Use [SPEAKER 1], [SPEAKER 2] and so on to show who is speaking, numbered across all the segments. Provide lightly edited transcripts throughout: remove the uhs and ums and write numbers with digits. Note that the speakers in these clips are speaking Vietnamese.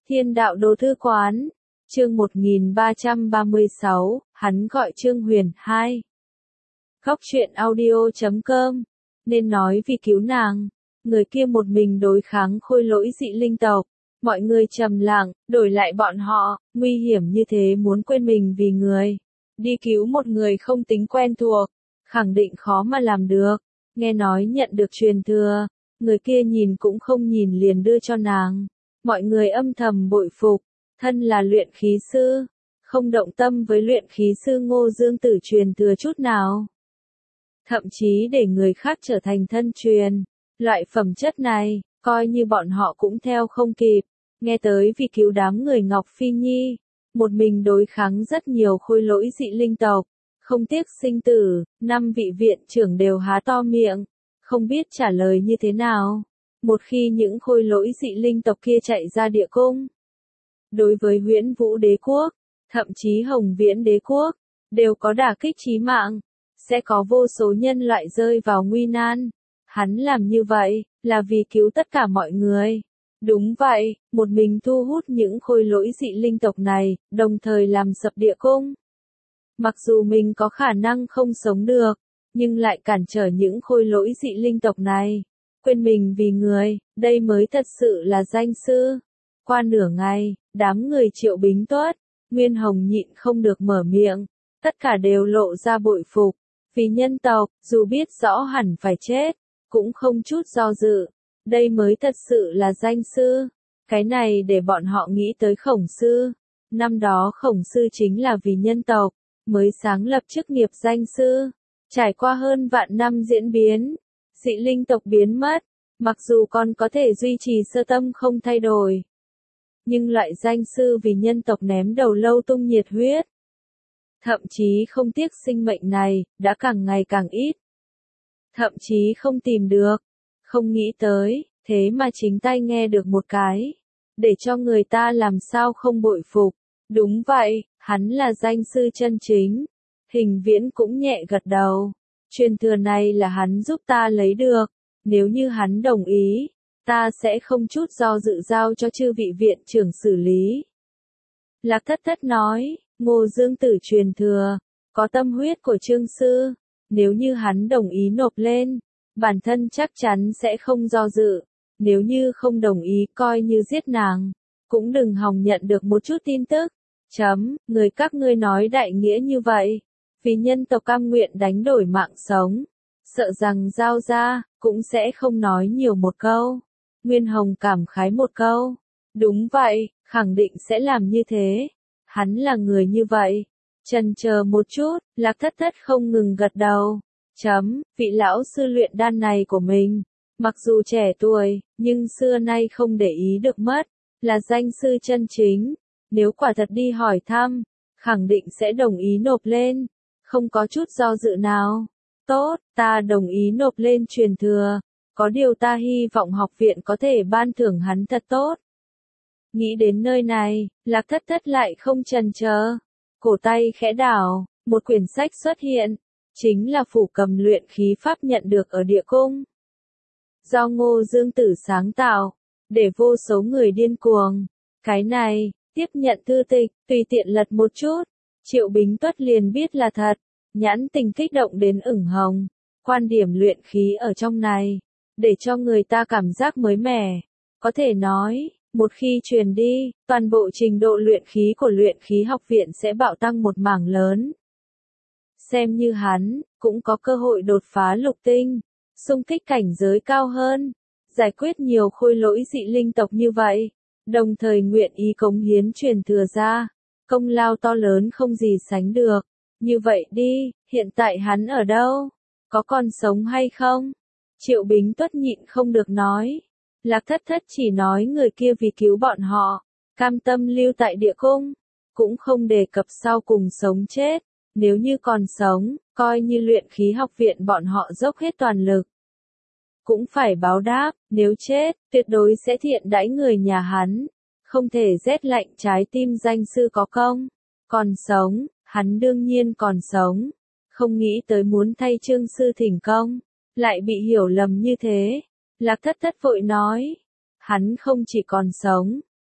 [SPEAKER 1] Thiên đạo đồ thư quán, chương 1336, hắn gọi Trương Huyền 2. Góc truyện audio.com, nên nói vì cứu nàng, người kia một mình đối kháng khôi lỗi dị linh tộc, mọi người trầm lặng, đổi lại bọn họ, nguy hiểm như thế muốn quên mình vì người. Đi cứu một người không tính quen thuộc, khẳng định khó mà làm được, nghe nói nhận được truyền thừa, người kia nhìn cũng không nhìn liền đưa cho nàng. Mọi người âm thầm bội phục, thân là luyện khí sư, không động tâm với luyện khí sư Ngô Dương Tử truyền thừa chút nào. Thậm chí để người khác trở thành thân truyền, loại phẩm chất này, coi như bọn họ cũng theo không kịp. Nghe tới vì cứu đám người Ngọc Phi Nhi, một mình đối kháng rất nhiều khôi lỗi dị linh tộc, không tiếc sinh tử, 5 vị viện trưởng đều há to miệng, không biết trả lời như thế nào. Một khi những khôi lỗi dị linh tộc kia chạy ra địa cung, đối với Huyễn Vũ Đế Quốc, thậm chí Hồng Viễn Đế Quốc, đều có đả kích chí mạng, sẽ có vô số nhân loại rơi vào nguy nan. Hắn làm như vậy, là vì cứu tất cả mọi người. Đúng vậy, một mình thu hút những khôi lỗi dị linh tộc này, đồng thời làm sập địa cung. Mặc dù mình có khả năng không sống được, nhưng lại cản trở những khôi lỗi dị linh tộc này. Quên mình vì người, đây mới thật sự là danh sư. Qua nửa ngày, đám người Triệu Bính Tuất, Nguyên Hồng nhịn không được mở miệng, tất cả đều lộ ra bội phục. Vì nhân tộc, dù biết rõ hẳn phải chết, cũng không chút do dự. Đây mới thật sự là danh sư. Cái này để bọn họ nghĩ tới Khổng Sư. Năm đó Khổng Sư chính là vì nhân tộc, mới sáng lập chức nghiệp danh sư. Trải qua hơn vạn năm diễn biến, dị linh tộc biến mất, mặc dù còn có thể duy trì sơ tâm không thay đổi. Nhưng loại danh sư vì nhân tộc ném đầu lâu tung nhiệt huyết, thậm chí không tiếc sinh mệnh này, đã càng ngày càng ít. Thậm chí không tìm được, không nghĩ tới, thế mà chính tay nghe được một cái, để cho người ta làm sao không bội phục. Đúng vậy, hắn là danh sư chân chính. Hình Viễn cũng nhẹ gật đầu. Truyền thừa này là hắn giúp ta lấy được, nếu như hắn đồng ý, ta sẽ không chút do dự giao cho chư vị viện trưởng xử lý. Lạc Thất Thất nói, Ngô Dương Tử truyền thừa, có tâm huyết của Trương Sư, nếu như hắn đồng ý nộp lên, bản thân chắc chắn sẽ không do dự, nếu như không đồng ý coi như giết nàng, cũng đừng hòng nhận được một chút tin tức. Người các ngươi nói đại nghĩa như vậy, vì nhân tộc cam nguyện đánh đổi mạng sống, sợ rằng giao ra, cũng sẽ không nói nhiều một câu. Nguyên Hồng cảm khái một câu, đúng vậy, khẳng định sẽ làm như thế. Hắn là người như vậy. Chần chờ một chút, Lạc Thất Thất không ngừng gật đầu. Vị lão sư luyện đan này của mình, mặc dù trẻ tuổi, nhưng xưa nay không để ý được mất, là danh sư chân chính. Nếu quả thật đi hỏi thăm, khẳng định sẽ đồng ý nộp lên, không có chút do dự nào. Tốt, ta đồng ý nộp lên truyền thừa, có điều ta hy vọng học viện có thể ban thưởng hắn thật tốt. Nghĩ đến nơi này, Lạc Thất Thất lại không chần chờ, cổ tay khẽ đảo, một quyển sách xuất hiện, chính là phủ cầm luyện khí pháp nhận được ở địa cung. Do Ngô Dương Tử sáng tạo, để vô số người điên cuồng. Cái này, tiếp nhận thư tịch, tùy tiện lật một chút, Triệu Bính Tuất liền biết là thật, nhãn tình kích động đến ửng hồng. Quan điểm luyện khí ở trong này, để cho người ta cảm giác mới mẻ, có thể nói, một khi truyền đi, toàn bộ trình độ luyện khí của luyện khí học viện sẽ bạo tăng một mảng lớn. Xem như hắn, cũng có cơ hội đột phá lục tinh, xung kích cảnh giới cao hơn, giải quyết nhiều khôi lỗi dị linh tộc như vậy, đồng thời nguyện ý cống hiến truyền thừa ra, công lao to lớn không gì sánh được. Như vậy đi, hiện tại hắn ở đâu? Có còn sống hay không? Triệu Bính Tuất nhịn không được nói. Lạc Thất Thất chỉ nói người kia vì cứu bọn họ, cam tâm lưu tại địa cung, cũng không đề cập sau cùng sống chết. Nếu như còn sống, coi như luyện khí học viện bọn họ dốc hết toàn lực, cũng phải báo đáp. Nếu chết, tuyệt đối sẽ thiện đãi người nhà hắn, không thể rét lạnh trái tim danh sư có công. Còn sống, hắn đương nhiên còn sống, không nghĩ tới muốn thay Trương Sư thỉnh công, lại bị hiểu lầm như thế. Lạc Thất Thất vội nói, hắn không chỉ còn sống,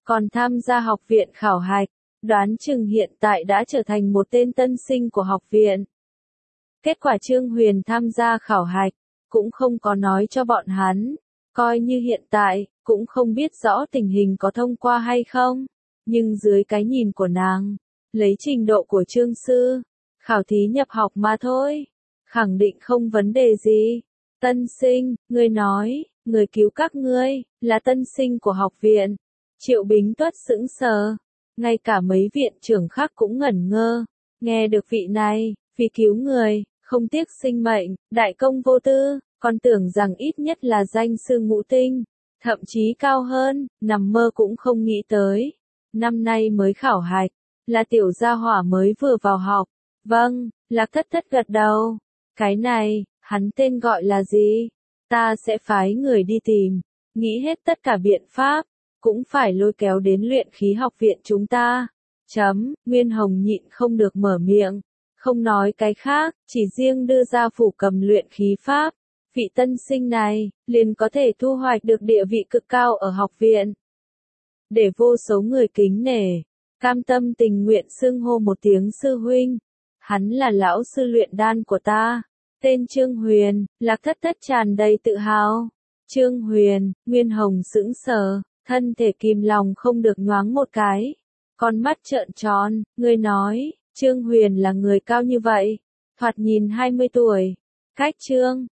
[SPEAKER 1] còn tham gia học viện khảo hạch, đoán chừng hiện tại đã trở thành một tên tân sinh của học viện. Kết quả Trương Huyền tham gia khảo hạch, cũng không có nói cho bọn hắn, coi như hiện tại, cũng không biết rõ tình hình có thông qua hay không, nhưng dưới cái nhìn của nàng, lấy trình độ của Trương sư, khảo thí nhập học mà thôi, khẳng định không vấn đề gì. Tân sinh, ngươi nói, người cứu các ngươi, là tân sinh của học viện. Triệu Bính Tuất sững sờ, ngay cả mấy viện trưởng khác cũng ngẩn ngơ, nghe được vị này, vì cứu người, không tiếc sinh mệnh, đại công vô tư, còn tưởng rằng ít nhất là danh sư ngũ tinh, thậm chí cao hơn, nằm mơ cũng không nghĩ tới. Năm nay mới khảo hạch, là tiểu gia hỏa mới vừa vào học. Vâng, Lạc Thất Thất gật đầu. Cái này, hắn tên gọi là gì? Ta sẽ phái người đi tìm, nghĩ hết tất cả biện pháp, cũng phải lôi kéo đến luyện khí học viện chúng ta. Nguyên Hồng nhịn không được mở miệng, không nói cái khác, chỉ riêng đưa ra phủ cầm luyện khí pháp. Vị tân sinh này, liền có thể thu hoạch được địa vị cực cao ở học viện. Để vô số người kính nể, cam tâm tình nguyện xưng hô một tiếng sư huynh. Hắn là lão sư luyện đan của ta. Tên Trương Huyền, Lạc Thất Thất tràn đầy tự hào. Trương Huyền, Nguyên Hồng sững sờ, thân thể kìm lòng không được nhoáng một cái. Con mắt trợn tròn, ngươi nói, Trương Huyền là người cao như vậy, thoạt nhìn 20 tuổi. Cách Trương